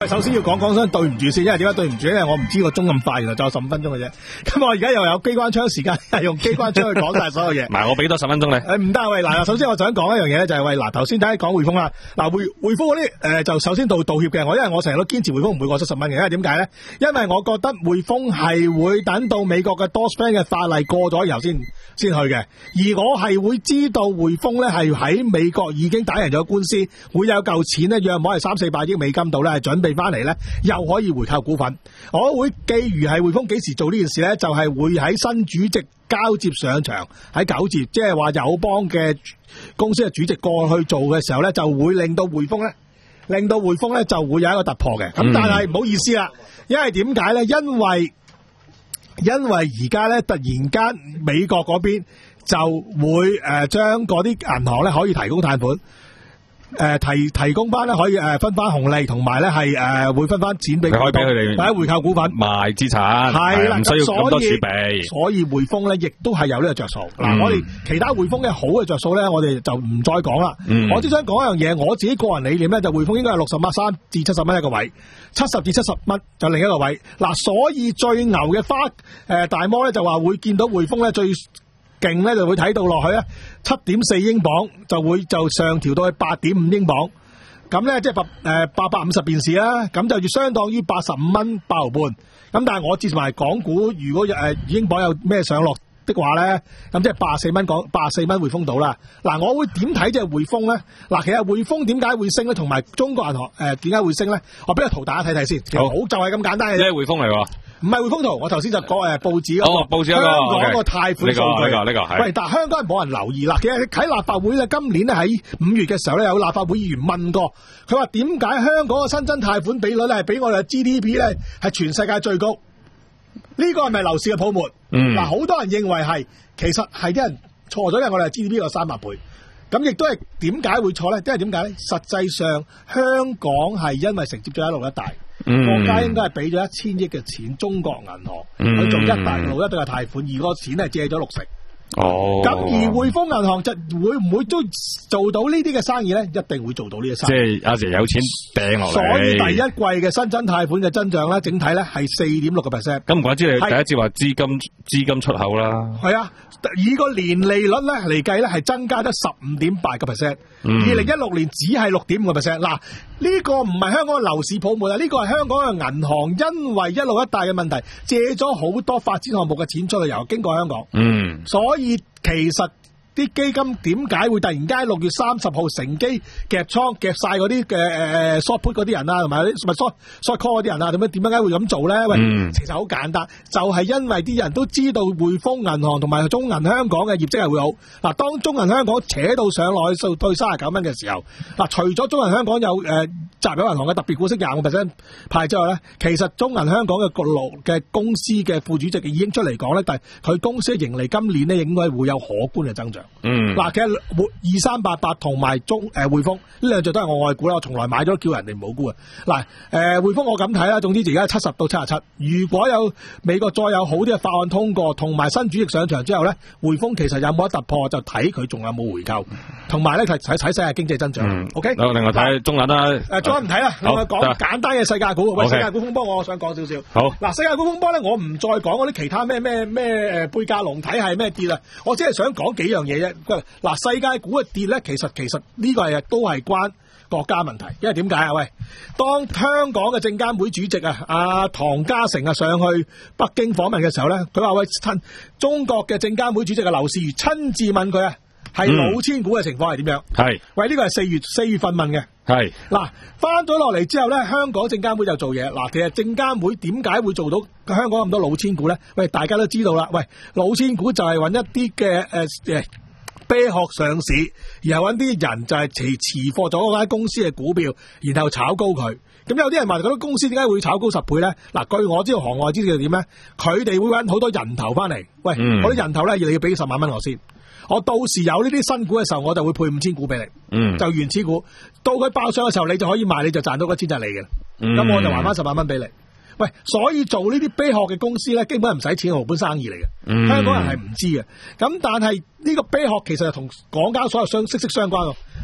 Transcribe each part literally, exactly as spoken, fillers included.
首先要講講聲對唔住先，因為點解對唔住？因為我唔知個鐘咁快，原來仲有十五分鐘嘅啫。咁我而家又有機關槍時間，係用機關槍去講晒所有嘢。 唔係，我俾多十分鐘你。 誒唔得喂，嗱，首先我想講一樣嘢咧，就係喂嗱，頭先大家講匯豐啦，嗱匯匯豐嗰啲誒就首先道道歉嘅，我因為我成日都堅持匯豐唔會過七十蚊嘅，因為點解咧？因為我覺得匯豐係會等到美國嘅 Dodd-Frank 嘅法例過咗以後先先去嘅，而我係會知道匯豐咧係喺美國已經打贏咗官司，會有嚿錢咧，約莫係三四百億美金度咧，係準備翻嚟咧。又可以回購股份，我會寄如係匯豐幾時做呢件事呢？就係、是、會喺新主席交接上場喺九節，即係話友邦嘅公司嘅主席過去做嘅時候呢，就會令到匯豐呢，令到匯豐呢就會有一個突破嘅。咁、嗯、但係唔好意思啦，因為點解呢？因為因為而家呢，突然間美國嗰邊就會誒將嗰啲銀行呢可以提供貸款。誒、呃，提提供翻咧，可以誒分翻紅利，同埋咧係誒會分翻錢俾，可以俾佢哋，或者回購股份、賣資產，係啦，唔需要咁多儲備。所以匯豐咧，亦都係有呢個着數。嗱、嗯，我哋其他匯豐嘅好嘅着數咧，我哋就唔再講啦、嗯。我只想講一樣嘢，我自己個人理念咧，就匯豐應該係六十蚊三至七十蚊一個位，七十至七十蚊就另一個位。嗱，所以最牛嘅花誒、呃、大摩咧就話會見到匯豐咧最勁咧就會睇到落去咧，七點四英鎊就會就上調到去八點五英鎊，咁咧即係八誒八百五十便士啦，咁就要相當於八十五蚊八毫半。咁但係我接埋港股，如果誒、呃、英鎊有咩上落的話咧，咁即係八十四蚊港八十四蚊匯豐到啦。嗱，我會點睇即係匯豐咧？嗱，其實匯豐點解會升咧？同埋中國銀行誒點解會升咧？我俾個圖大家睇睇先。好，就係咁簡單嘅啫。即係匯豐嚟喎。唔係匯豐圖，我頭先就講誒報紙嗰、那個、哦、報紙嗰、那個香港個貸款數據。呢、這個呢、這個呢個係。喂，但係香港係冇人留意啦。其實喺立法會咧，今年咧喺五月嘅時候咧，有立法會議員問過，佢話點解香港嘅新增貸款比率咧係比我哋嘅 G D P 咧係全世界最高？呢、這個係咪樓市嘅泡沫？嗯。嗱，好多人認為係，其實係啲人錯咗，因為我哋係 G D P 有三百倍。咁亦都係點解會錯咧？因為點解咧？實際上香港係因為承接咗一路一帶。嗯、國家應該係俾咗一千億嘅錢中國銀行去做一帶一路一帶嘅貸款，而個錢係借咗六成。哦，咁而匯豐銀行就會唔會都做到呢啲嘅生意咧？一定會做到呢啲生意。即係阿爺有錢掟落嚟。所以第一季嘅新增貸款嘅增長咧，整體咧係四點六個 percent。咁唔怪之你第一節話資金資金出口啦。係啊，以個年利率咧嚟計咧係增加咗十五點八個 percent。二零一六年只係六點五個 percent。嗱，呢個唔係香港嘅樓市泡沫啊，呢個係香港嘅銀行因為一路一帶嘅問題借咗好多發展項目嘅錢出去，由經過香港。嗯，所以其實啲基金點解會突然間六月三十號乘機夾倉夾晒嗰啲嘅誒 short put 嗰啲人啊，同埋啲咪 short short call 嗰啲人啊，點樣點解會咁做咧？喂、嗯，其實好簡單，就係、是、因為啲人都知道匯豐銀行同埋中銀香港嘅業績係會好。嗱，當中銀香港扯到上來去到三十九蚊嘅時候，嗱，除咗中銀香港有誒、呃、集友銀行嘅特別股息廿個 percent 派之外咧，其實中銀香港嘅局路嘅公司嘅副主席已經出嚟講咧，但係佢公司嘅盈利今年咧應該會有可觀嘅增長。嗯，嗱，其實二三八八同埋中誒匯豐呢兩隻都係我愛股啦，我從來買咗叫人哋唔好沽啊。嗱，誒匯豐我咁睇啦，總之而家七十到七十七，如果有美國再有好啲嘅法案通過，同埋新主席上場之後咧，匯豐其實有冇得突破，就睇佢仲有冇回購，同埋咧睇睇世界經濟增長。嗯、OK，好，另外睇中銀啦，誒中銀唔睇啦，另外講簡單嘅世界股。喂，世界股風波我想講少少。好，嗱，世界股風波咧，我唔再講嗰啲其他咩咩咩誒貝加龍體系咩跌啦，我只係想講幾樣嘢啫。嗱，世界股嘅跌咧，其實其實呢個係都係關國家問題，因為點解啊？喂，當香港嘅證監會主席啊，阿唐家成啊上去北京訪問嘅時候咧，佢話喂，親中國嘅證監會主席嘅劉士余親自問佢啊，係老千股嘅情況係點樣？係、嗯，喂，呢個係四月四月份問嘅。係，嗱，翻咗落嚟之後咧，香港證監會就做嘢。嗱，其實證監會點解會做到香港咁多老千股咧？喂，大家都知道啦。喂，老千股就係揾一啲嘅誒誒啤殼上市，然後揾啲人就係持持貨咗嗰間公司嘅股票，然後炒高佢。咁有啲人話嗰啲公司點解會炒高十倍咧？嗱，據我知道行外知道點咧，佢哋會揾好多人頭翻嚟。喂，嗰啲人頭咧，要你要俾十萬蚊我先。我到時有呢啲新股嘅時候，我就會配五千股俾你。嗯，就原始股。到佢爆上嘅時候，你就可以賣，你就賺到嗰千就係你嘅。咁、嗯、我就還翻十萬蚊俾你。喂，所以做呢啲啤殼嘅公司咧，基本係唔使錢嘅毫本生意嚟嘅、嗯。香港人係唔知嘅。咁但係呢個啤殼其實係同港交所有相息息相關喎。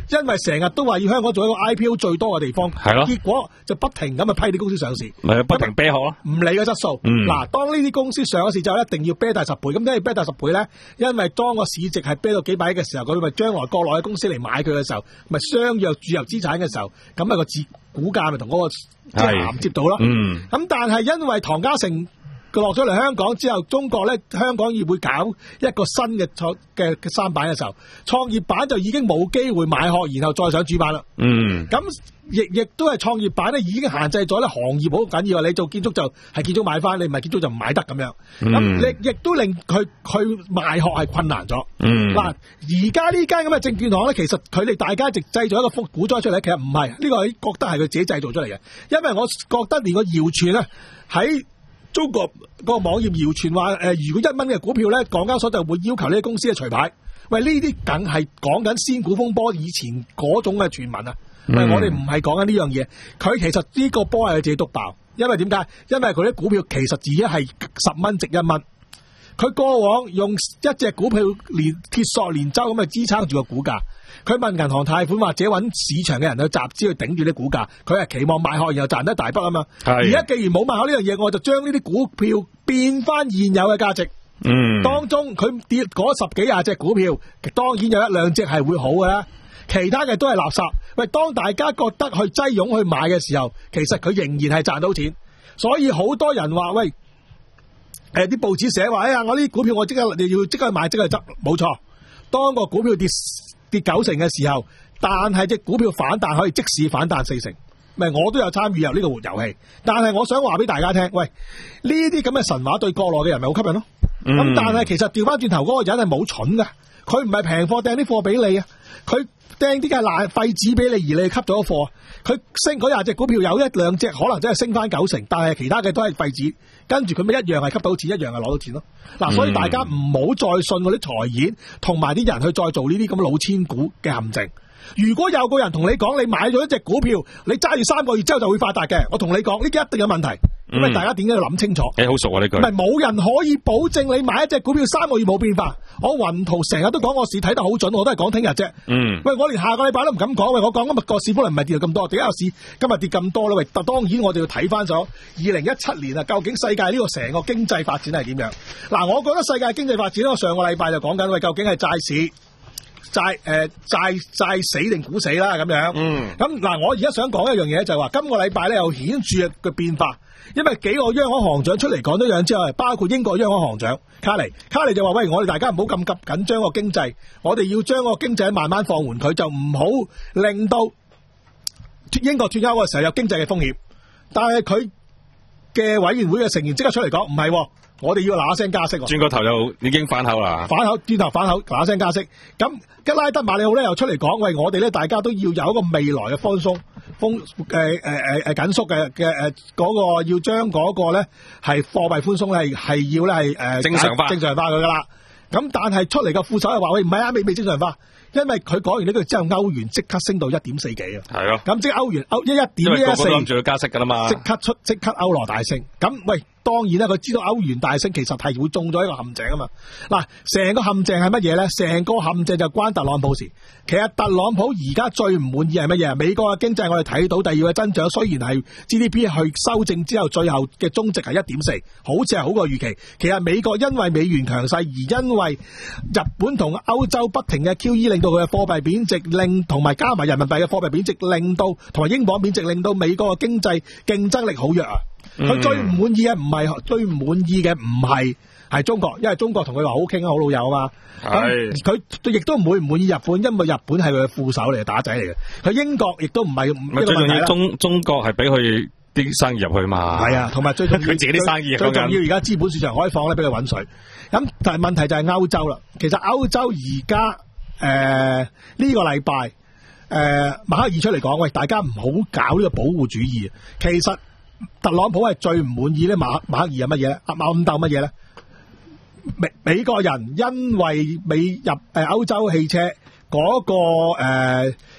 因為成日都話要香港做一個 I P O 最多嘅地方， 係咯， 結果就不停咁去批啲公司上市， 咪不停啤殼咯， 唔理個質素。嗱、嗯，當呢啲公司上咗市之後，一定要啤大十倍。咁點解要啤大十倍咧？因為當個市值係啤到幾百億嘅時候，佢咪將來國內嘅公司嚟買佢嘅時候，咪相約注入資產嘅時候，咁咪個字股價咪同嗰個即係銜接到咯。嗯，咁但係因為唐家成佢落咗嚟香港之後，中國咧香港要會搞一個新嘅創嘅嘅三板嘅時候，創業板就已經冇機會買殼，然後再上主板啦。嗯，咁亦亦都係創業板咧已經限制咗咧行業好緊要，你做建築就係建築買翻，你唔係建築就唔買得咁樣。咁亦亦都令佢佢賣殼係困難咗。嗯，嗱，而家呢間咁嘅證券行咧，其實佢哋大家直製造一個復股災出嚟，其實唔係呢個，覺得係佢自己製造出嚟嘅，因為我覺得連個謠傳咧喺中國個網頁謠傳話，誒、呃，如果一蚊嘅股票咧，港交所就會要求呢啲公司嘅除牌。喂，呢啲梗係講緊仙股風波以前嗰種嘅傳聞啊！喂，我哋唔係講緊呢樣嘢，佢其實呢個波係佢自己督爆，因為點解？因為佢啲股票其實自己係十蚊值一蚊，佢過往用一隻股票連鐵索連舟咁去支撐住個股價。佢問銀行貸款或者揾市場嘅人去集資去頂住啲股價，佢係期望買殼然後賺得大筆啊嘛。而家既然冇買殼呢樣嘢，我就將呢啲股票變翻現有嘅價值。嗯，當中佢跌嗰十幾廿隻股票，當然有一兩隻係會好嘅啦，其他嘅都係垃圾。喂，當大家覺得去擠擁去買嘅時候，其實佢仍然係賺到錢。所以好多人話喂，誒、呃、啲報紙寫話，哎呀，我呢啲股票我即刻你要即刻買即刻執，冇錯。當個股票跌跌九成嘅時候，但係隻股票反彈可以即時反彈四成，咪我都有參與入呢個活遊戲。但係我想話俾大家聽，喂，呢啲咁嘅神話對國內嘅人咪好吸引咯。咁、嗯、但係其實調翻轉頭嗰個人係冇蠢噶，佢唔係平貨掟啲貨俾你啊，佢掟啲嘅爛廢紙俾你，而你吸咗貨。佢升嗰廿隻股票有一兩隻可能真係升翻九成，但係其他嘅都係廢紙，跟住佢咪一樣係吸到錢，一樣係攞到錢咯。嗱、嗯，所以大家唔好再信嗰啲財演同埋啲人去再做呢啲咁老千股嘅陷阱。如果有個人同你講，你買咗一隻股票，你揸住三個月之後就會發達嘅，我同你講呢啲一定有問題。咁、嗯、大家點解要諗清楚？誒、欸，好熟啊呢句。唔係冇人可以保證你買一隻股票三個月冇變化。我雲圖成日都講個市睇得好準，我都係講聽日啫。嗯。喂，我連下個禮拜都唔敢講。喂，我講今日個市可能唔係跌到咁多，點解個市今日跌咁多咧？喂，但當然我哋要睇翻咗二零一七年啊，究竟世界呢個成個經濟發展係點樣？嗱，我覺得世界經濟發展咧，我上個禮拜就講緊喂，究竟係債市。債誒債債死定股死啦咁樣，嗯，咁嗱，我而家想講一樣嘢就係話，今個禮拜咧有顯著嘅變化，因為幾個央行行長出嚟講咗樣之後，包括英國央行行長卡尼，卡尼就話喂，我哋大家唔好咁急緊張個經濟，我哋要將個經濟慢慢放緩佢，就唔好令到英國脫歐嘅時候有經濟嘅風險。但係佢嘅委員會嘅成員即刻出嚟講，唔係。我哋要嗱嗱聲加息， 轉個頭又已經反口啦， 反口轉頭反口嗱嗱聲加息。咁吉拉德馬里奧咧又出嚟講，喂，我哋咧大家都要有一個未來嘅寬鬆、寬誒誒誒誒緊縮嘅嘅誒嗰個要將嗰個咧係貨幣寬鬆係係要咧係誒正常化正常化佢噶啦。咁但係出嚟嘅副手又話喂，唔係啊，未未正常化。因為佢講完呢句之後，歐元即刻升到一點四幾啊！係咯，咁即係歐元歐一一點一四，諗住要加息噶啦嘛，即刻出即刻歐羅大升。咁喂，當然啦，佢知道歐元大升其實係會中咗一個陷阱啊嘛。嗱，成個陷阱係乜嘢咧？成個陷阱就關特朗普事。其實特朗普而家最唔滿意係乜嘢？美國嘅經濟我哋睇到第二個增長，雖然係 G D P 去修正之後，最後嘅終值係一點四，好似係好過預期。其實美國因為美元強勢，而因為日本同歐洲不停嘅 Q E 令到佢嘅貨幣貶值，令同埋加埋人民幣嘅貨幣貶值，令到同埋英鎊貶值，令到美國嘅經濟競爭力好弱啊！佢、嗯、最唔滿意嘅唔係最唔滿意嘅唔係係中國，因為中國同佢話好傾啊，好老友啊嘛。係佢亦都唔會唔滿意日本，因為日本係佢嘅副手嚟，打仔嚟嘅。佢英國亦都唔係。咪最重要中中國係俾佢啲生意入去嘛。係啊，同埋最重要佢自己啲生意。 最重要而家資本市場開放咧，俾佢搵水。咁但係問題就係歐洲啦。其實歐洲而家。誒、呃，呢、這個禮拜，誒、呃，默克爾出嚟講，喂，大家唔好搞呢個保護主義。其實特朗普係最唔滿意咧，馬默克爾係乜嘢咧？暗暗鬥乜嘢咧？美美國人因為美入誒歐洲汽車嗰、那個誒嗰、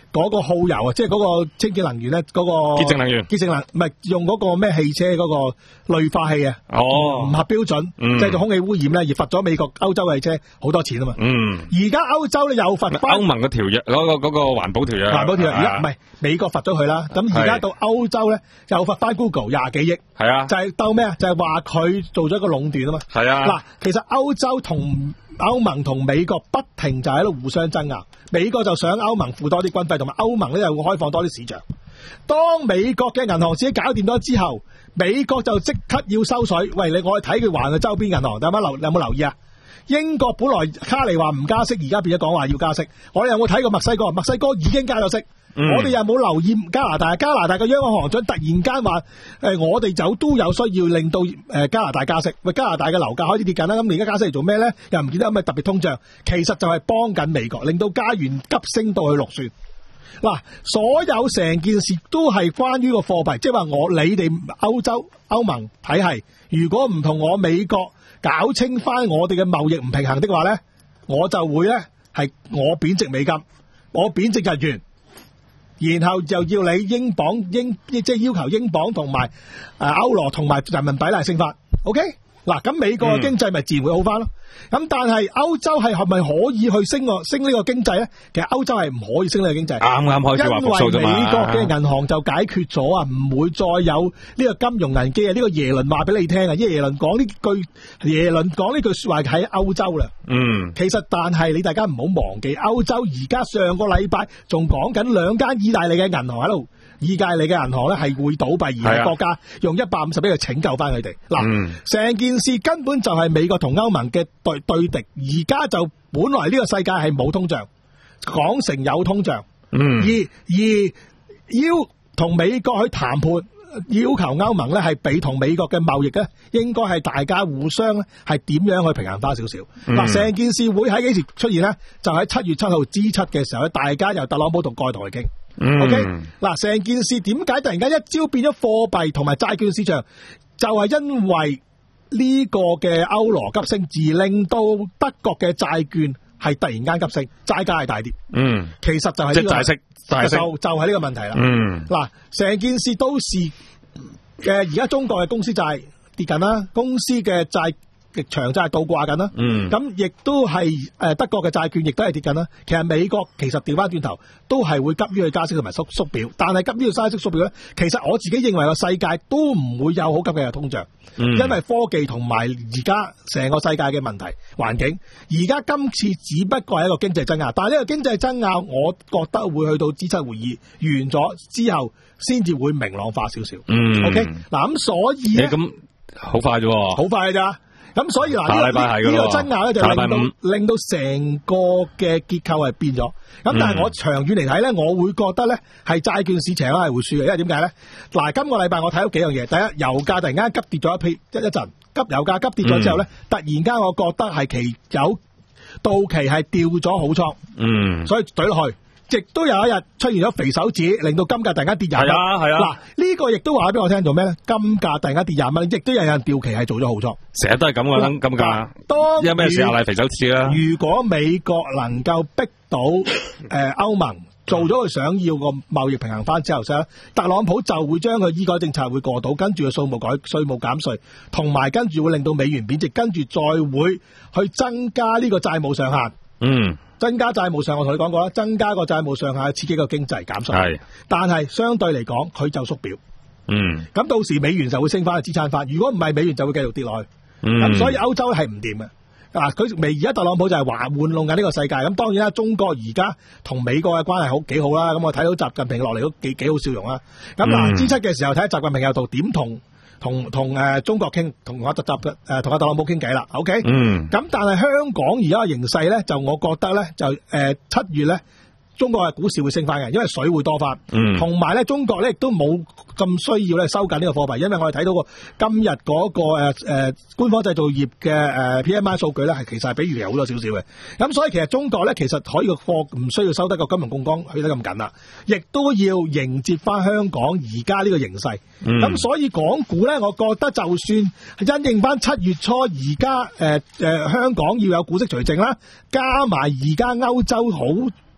嗰個耗油啊，即係嗰個清潔能源咧，嗰、嗰個潔淨能源， 潔淨能唔係用嗰個咩汽車嗰個濾化器啊， 哦， 唔合標準， 嗯、 製造空氣污染咧，而罰咗美國、歐洲嘅汽車好多錢啊嘛。 嗯， 而家歐洲咧又罰翻歐盟嘅條約，嗰、嗰個嗰、嗰個環保條約， 環保條約，而家唔係美國罰咗佢啦，咁而家到歐洲咧又罰翻 Google 廿幾億， 係啊， 就係鬥咩啊？就係話佢做咗一個壟斷啊嘛。 係啊， 嗱，其實歐洲同歐盟同美國不停就喺度互相爭拗，美國就想歐盟付多啲軍費，同埋歐盟咧又會開放多啲市場。當美國嘅銀行自己搞掂咗之後，美國就即刻要收水。喂，你我去睇佢還嘅周邊銀行，有冇留有冇留意啊？英國本來卡尼話唔加息，而家變咗講話要加息。我哋有冇睇過墨西哥？墨西哥已經加咗息。嗯、我哋有冇留意加拿大？加拿大嘅央行行長突然間話：誒、呃，我哋就都有需要令到誒、呃、加拿大加息。喂，加拿大嘅樓價開始跌緊啦，咁你而家加息嚟做咩咧？又唔見得有咩特別通脹，其實就係幫緊美國，令到加元急升到去六算。嗱，所有成件事都係關於個貨幣，即係話我你哋歐洲歐盟體系，如果唔同我美國搞清翻我哋嘅貿易唔平衡的話咧，我就會咧係我貶值美金，我貶值日元。然後就要你英鎊英即係要求英鎊同埋誒歐羅同埋人民幣嚟升法 ，OK？嗱，咁美國嘅經濟咪自然會好翻咯。咁、嗯、但係歐洲係係咪可以去升個升呢個經濟咧？其實歐洲係唔可以升呢個經濟。啱啱開始話復甦啫嘛。因為美國嘅銀行就解決咗啊，唔會再有呢個金融危機啊。呢、這個耶倫話俾你聽啊，因為耶倫講呢句耶倫講呢句說話喺歐洲啦。嗯。其實但係你大家唔好忘記，歐洲而家上個禮拜仲講緊兩間意大利嘅銀行喺度。意大利嘅銀行咧係會倒閉，而係國家用一百五十億去拯救翻佢哋。嗱、嗯，成件事根本就係美國同歐盟嘅對對敵。而家就本來呢個世界係冇通脹，講成有通脹。嗯，而而要同美國去談判，要求歐盟咧係比同美國嘅貿易咧，應該係大家互相咧係點樣去平衡翻少少。嗱、嗯，成件事會喺幾時出現呢？就喺七月七號 G 七嘅時候咧，大家由特朗普同蓋代去傾。嗯、OK，嗱，成件事點解突然間一朝變咗貨幣同埋債券市場？就係、是、因為呢個嘅歐羅急升，而令到德國嘅債券係突然間急升，債價係大跌。嗯，其實就係呢、這個債息，債息就就係呢個問題啦。嗯，嗱，成件事都是嘅，而家中國嘅公司債跌緊啦，公司嘅債。長債倒掛緊啦，咁亦都係誒德國嘅債券亦都係跌緊啦。其實美國其實調翻轉頭都係會急於去加息同埋縮縮表，但係急於去加息縮表咧，其實我自己認為個世界都唔會有好急嘅通脹，嗯、因為科技同埋而家成個世界嘅問題環境，而家今次只不過係一個經濟爭拗，但係呢個經濟爭拗，我覺得會去到 G 七會議完咗之後，先至會明朗化少少。嗯、OK，嗱咁所以咧，咁好快啫，好快咋？咁所以嗱，呢、這個呢、這個爭拗咧就令到令到成個嘅結構係變咗。咁但係我長遠嚟睇咧，我會覺得咧係債券市場咧係會輸嘅，因為點解咧？嗱，今個禮拜我睇到幾樣嘢。第一，油價突然間急跌咗一批一一陣，急油價急跌咗之後咧、嗯，突然間我覺得係期有到期係掉咗好倉，嗯，所以懟落去。亦都有一日出現咗肥手指，令到金價突然間跌廿蚊。係啊，係啊。嗱，呢個亦都話俾我聽做咩咧？金價突然間跌廿蚊，亦都有人掉期係做咗好倉。成日都係咁噶啦，金價。當有咩事啊？嚟肥手指啦。如果美國能夠逼到誒歐盟做咗佢想要個貿易平衡翻之後，咧特朗普就會將佢醫改政策會過到，跟住個數目改稅務減稅，同埋跟住會令到美元貶值，跟住再會去增加呢個債務上限。嗯。增加債務上限，我同你講過啦，增加個債務上限刺激個經濟減稅，係，但係相對嚟講佢就縮表，嗯，咁到時美元就會升翻去支撐翻，如果唔係美元就會繼續跌落去，咁、嗯、所以歐洲係唔掂嘅，嗱佢未而家特朗普就係話玩弄緊呢個世界，咁當然啦，中國而家同美國嘅關係好幾好啦，咁我睇到習近平落嚟都幾幾好笑容啦，咁嗱 G 七嘅時候睇下習近平有度點同。同同誒中國傾，同阿特習嘅誒同阿特朗普傾偈啦 ，OK，嗯，咁但係香港而家嘅形勢咧，就我覺得咧，就誒七、呃、月咧，中國嘅股市會升翻嘅，因為水會多翻，嗯，同埋咧，中國咧亦都冇咁需要咧收緊呢個貨幣，因為我哋睇到個今日嗰個誒誒官方製造業嘅誒 P M I 數據咧，係其實係比預期好咗少少嘅，咁所以其實中國咧其實可以個貨唔需要收得個金融槓桿去得咁緊啦，亦都要迎接翻香港而家呢個形勢，咁、嗯、所以港股咧，我覺得就算因應翻七月初而家誒誒香港要有股息除淨啦，加埋而家歐洲好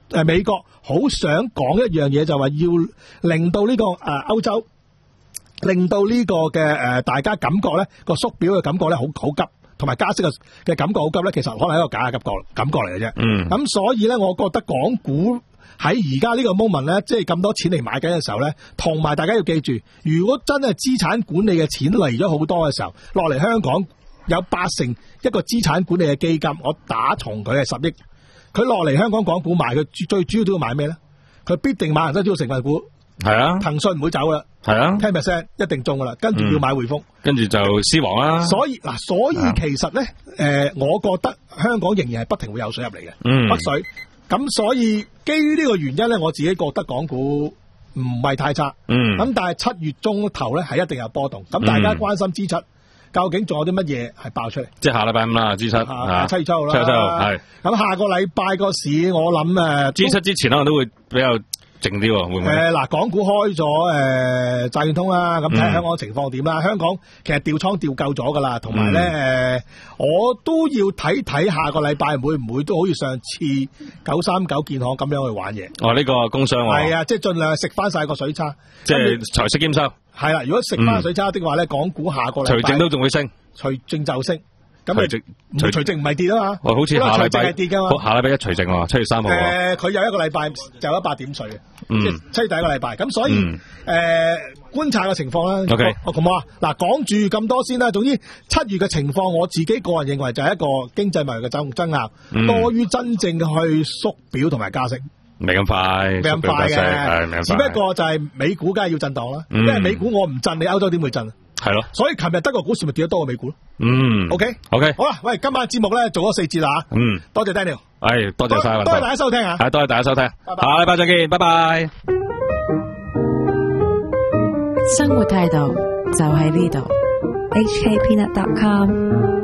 誒美國好想講一樣嘢，就話要令到呢、這個誒歐、呃、洲，令到呢個嘅誒、呃、大家感覺咧個縮表嘅感覺咧好好急，同埋加息嘅嘅感覺好急咧，其實可能係一個假嘅感覺感覺嚟嘅啫。嗯，咁所以咧，我覺得港股喺而家呢個 moment 咧，即係咁多錢嚟買緊嘅時候咧，同埋大家要記住，如果真係資產管理嘅錢嚟咗好多嘅時候，落嚟香港有八成一個資產管理嘅基金，我打從佢係十億，佢落嚟香港港股買，佢最主要都要買咩咧？佢必定買恒生指數成分股，係啊，騰訊唔會走啦，係啊 ，ten percent 一定中噶啦，跟住要買匯豐，跟住就獅王啦。所以嗱，所以其實咧，誒、呃，我覺得香港仍然係不停會有水入嚟嘅，嗯，北水。咁所以基於呢個原因咧，我自己覺得港股唔係太差，嗯。咁但係七月中頭咧係一定有波動，咁大家關心 G 七。究竟仲有啲乜嘢係爆出嚟？即係下禮拜五啦 ，G 七，七月七號啦，七月七號係。咁下個禮拜個市，我諗誒 ，G 七之前可能都會比較靜啲，會唔會？誒，嗱，港股開咗誒債券通啦，咁睇下香港情況點啦。香港其實調倉調夠咗噶啦，同埋咧誒，我都要睇睇下個禮拜會唔會都好似上次九三九建行咁樣去玩嘢。哦，呢個工商係啊，即係盡量食翻晒個水差，即係財息兼收。係啦，如果食翻水差的話咧，港股下個禮拜除淨都仲會升，除淨就升，咁除淨除除淨唔係跌啊嘛，哦，好似下禮拜係跌噶嘛，下禮拜一除淨喎，七月三號。誒，佢有一個禮拜就有一百點水嘅，即係七月第一個禮拜，咁所以誒觀察嘅情況啦。OK，好唔好啊？嗱，講住咁多先啦。總之七月嘅情況，我自己個人認為就係一個經濟貿易嘅爭爭拗，多於真正去縮表同埋加息。未咁快，未咁快嘅，只不過就係美股梗係要震盪啦，因為美股我唔震，你歐洲點會震？係咯，所以琴日德國股市咪跌得多過美股咯。嗯 ，OK，OK， 好啦，喂，今晚節目咧做咗四節啦吓，嗯，多謝 Daniel，係多謝晒，多謝大家收聽啊，係多謝大家收聽，下禮拜再見，拜拜。生活態度就喺呢度，H K Peanut dot com。